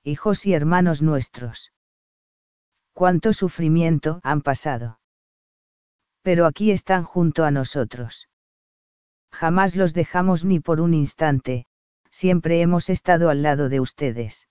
hijos y hermanos nuestros. Cuánto sufrimiento han pasado. Pero aquí están junto a nosotros. Jamás los dejamos ni por un instante, siempre hemos estado al lado de ustedes.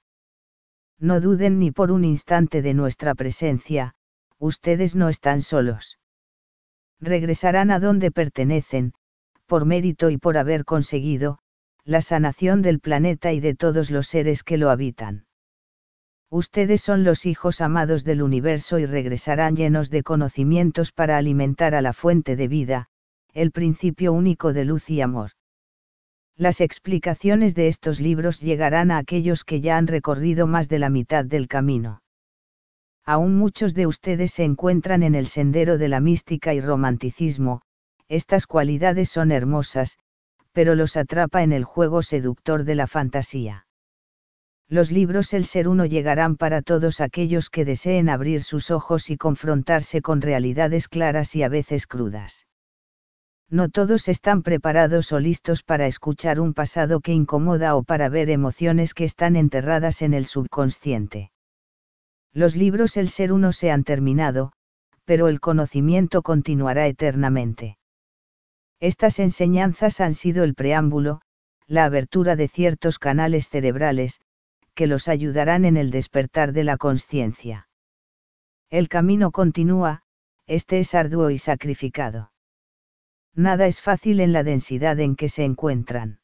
No duden ni por un instante de nuestra presencia, ustedes no están solos. Regresarán a donde pertenecen, por mérito y por haber conseguido la sanación del planeta y de todos los seres que lo habitan. Ustedes son los hijos amados del universo y regresarán llenos de conocimientos para alimentar a la fuente de vida, el principio único de luz y amor. Las explicaciones de estos libros llegarán a aquellos que ya han recorrido más de la mitad del camino. Aún muchos de ustedes se encuentran en el sendero de la mística y romanticismo, estas cualidades son hermosas, pero los atrapa en el juego seductor de la fantasía. Los libros El Ser Uno llegarán para todos aquellos que deseen abrir sus ojos y confrontarse con realidades claras y a veces crudas. No todos están preparados o listos para escuchar un pasado que incomoda o para ver emociones que están enterradas en el subconsciente. Los libros El Ser Uno se han terminado, pero el conocimiento continuará eternamente. Estas enseñanzas han sido el preámbulo, la abertura de ciertos canales cerebrales, que los ayudarán en el despertar de la consciencia. El camino continúa, este es arduo y sacrificado. Nada es fácil en la densidad en que se encuentran.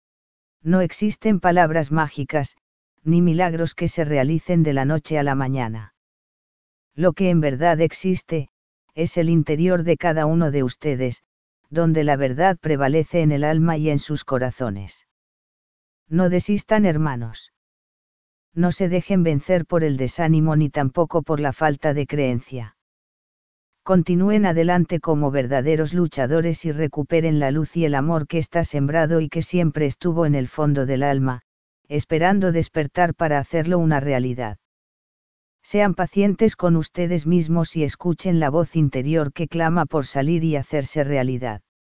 No existen palabras mágicas, ni milagros que se realicen de la noche a la mañana. Lo que en verdad existe, es el interior de cada uno de ustedes, donde la verdad prevalece en el alma y en sus corazones. No desistan, hermanos. No se dejen vencer por el desánimo ni tampoco por la falta de creencia. Continúen adelante como verdaderos luchadores y recuperen la luz y el amor que está sembrado y que siempre estuvo en el fondo del alma, esperando despertar para hacerlo una realidad. Sean pacientes con ustedes mismos y escuchen la voz interior que clama por salir y hacerse realidad.